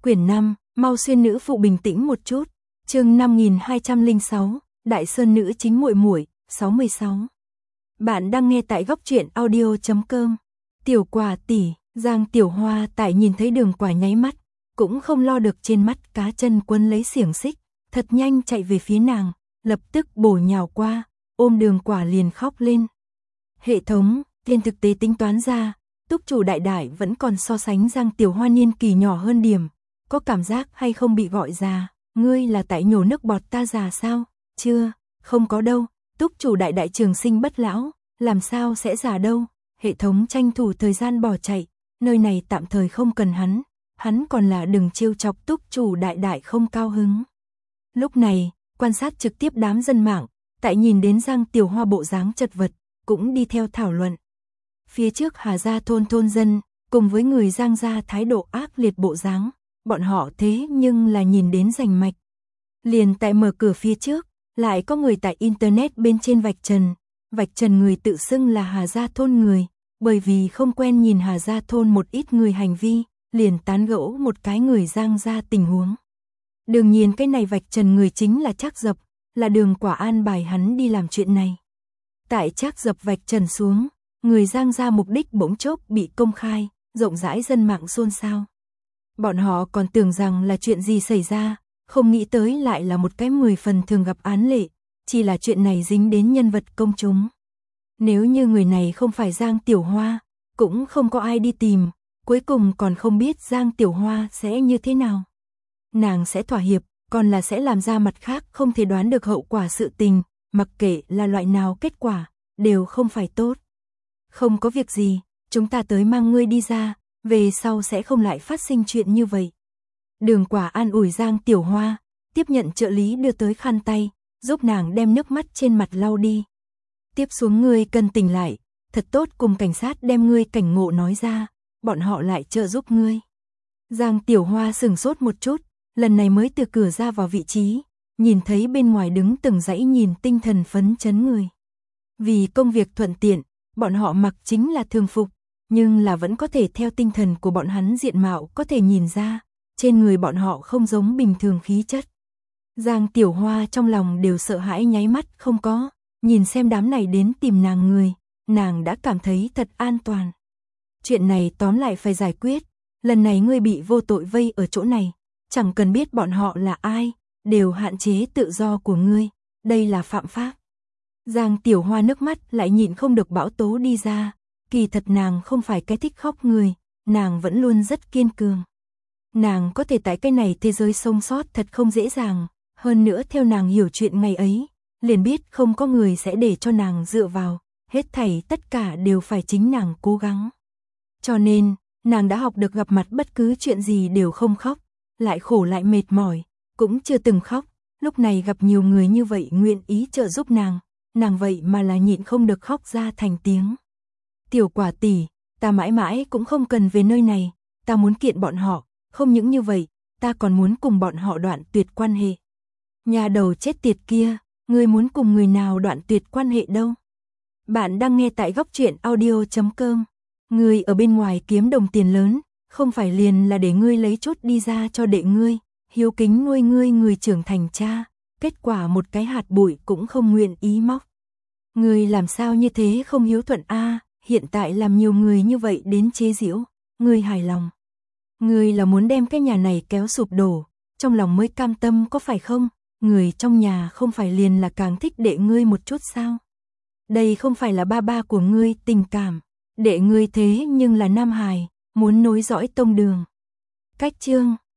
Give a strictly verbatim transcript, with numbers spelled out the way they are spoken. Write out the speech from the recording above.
Quyển năm, mau xuyên nữ phụ bình tĩnh một chút. Chương năm nghìn hai trăm lẻ sáu, Đại Sơn nữ chính muội muội, sáu mươi sáu. Bạn đang nghe tại góc truyện audio chấm com. Tiểu Quả tỷ, Giang Tiểu Hoa tại nhìn thấy Đường Quả nháy mắt, cũng không lo được trên mắt cá chân quấn lấy xiềng xích, thật nhanh chạy về phía nàng, lập tức bổ nhào qua, ôm Đường Quả liền khóc lên. Hệ thống, trên thực tế tính toán ra, túc chủ đại đại vẫn còn so sánh Giang Tiểu Hoa niên kỳ nhỏ hơn điểm, có cảm giác hay không bị gọi già, ngươi là tại nhổ nước bọt ta già sao? Chưa, không có đâu, túc chủ đại đại trường sinh bất lão, làm sao sẽ già đâu? Hệ thống tranh thủ thời gian bỏ chạy, nơi này tạm thời không cần hắn, hắn còn là đừng trêu chọc túc chủ đại đại không cao hứng. Lúc này, quan sát trực tiếp đám dân mạng, tại nhìn đến Giang Tiểu Hoa bộ dáng chật vật, cũng đi theo thảo luận. Phía trước Hà gia thôn thôn dân, cùng với người Giang gia thái độ ác liệt bộ dáng, bọn họ thế nhưng là nhìn đến rành mạch. Liền tại mở cửa phía trước, lại có người tại internet bên trên vạch trần, vạch trần người tự xưng là Hà gia thôn người, bởi vì không quen nhìn Hà gia thôn một ít người hành vi, liền tán gẫu một cái người Giang gia tình huống. Đương nhiên cái này vạch trần người chính là Trác Dập, là Đường Quả an bài hắn đi làm chuyện này. Tại Trác Dập vạch trần xuống, người Giang gia mục đích bỗng chốc bị công khai, rộng rãi dân mạng xôn xao. Bọn họ còn tưởng rằng là chuyện gì xảy ra, không nghĩ tới lại là một cái mười phần thường gặp án lệ, chỉ là chuyện này dính đến nhân vật công chúng. Nếu như người này không phải Giang Tiểu Hoa, cũng không có ai đi tìm, cuối cùng còn không biết Giang Tiểu Hoa sẽ như thế nào. Nàng sẽ thỏa hiệp, còn là sẽ làm ra mặt khác không thể đoán được hậu quả sự tình, mặc kệ là loại nào kết quả, đều không phải tốt. Không có việc gì, chúng ta tới mang ngươi đi ra, về sau sẽ không lại phát sinh chuyện như vậy. Đường Quả an ủi Giang Tiểu Hoa, tiếp nhận trợ lý đưa tới khăn tay, giúp nàng đem nước mắt trên mặt lau đi. Tiếp xuống ngươi cần tỉnh lại, thật tốt cùng cảnh sát đem ngươi cảnh ngộ nói ra, bọn họ lại trợ giúp ngươi. Giang Tiểu Hoa sửng sốt một chút, lần này mới từ cửa ra vào vị trí, nhìn thấy bên ngoài đứng từng dãy nhìn tinh thần phấn chấn người. Vì công việc thuận tiện, bọn họ mặc chính là thường phục, nhưng là vẫn có thể theo tinh thần của bọn hắn diện mạo có thể nhìn ra, trên người bọn họ không giống bình thường khí chất. Giang Tiểu Hoa trong lòng đều sợ hãi nháy mắt không có, nhìn xem đám này đến tìm nàng người, nàng đã cảm thấy thật an toàn. Chuyện này tóm lại phải giải quyết, lần này ngươi bị vô tội vây ở chỗ này, chẳng cần biết bọn họ là ai, đều hạn chế tự do của ngươi, đây là phạm pháp. Giang Tiểu Hoa nước mắt lại nhịn không được bão tố đi ra, kỳ thật nàng không phải cái thích khóc người, nàng vẫn luôn rất kiên cường. Nàng có thể tại cái này thế giới sống sót thật không dễ dàng, hơn nữa theo nàng hiểu chuyện ngày ấy, liền biết không có người sẽ để cho nàng dựa vào, hết thảy tất cả đều phải chính nàng cố gắng. Cho nên, nàng đã học được gặp mặt bất cứ chuyện gì đều không khóc, lại khổ lại mệt mỏi, cũng chưa từng khóc, lúc này gặp nhiều người như vậy nguyện ý trợ giúp nàng, nàng vậy mà là nhịn không được khóc ra thành tiếng. Tiểu Quả tỷ, ta mãi mãi cũng không cần về nơi này, ta muốn kiện bọn họ, không những như vậy, ta còn muốn cùng bọn họ đoạn tuyệt quan hệ. Nhà đầu chết tiệt kia, ngươi muốn cùng người nào đoạn tuyệt quan hệ đâu? Bạn đang nghe tại góc truyện audio chấm com. Ngươi ở bên ngoài kiếm đồng tiền lớn, không phải liền là để ngươi lấy chút đi ra cho đệ ngươi, hiếu kính nuôi ngươi người trưởng thành cha, kết quả một cái hạt bụi cũng không nguyện ý móc. Ngươi làm sao như thế không hiếu thuận a, hiện tại làm nhiều người như vậy đến chế giễu, ngươi hài lòng. Ngươi là muốn đem cái nhà này kéo sụp đổ, trong lòng mới cam tâm có phải không? Người trong nhà không phải liền là càng thích đệ ngươi một chút sao? Đây không phải là ba ba của ngươi tình cảm, đệ ngươi thế nhưng là nam hài, muốn nối dõi tông đường. Cách chương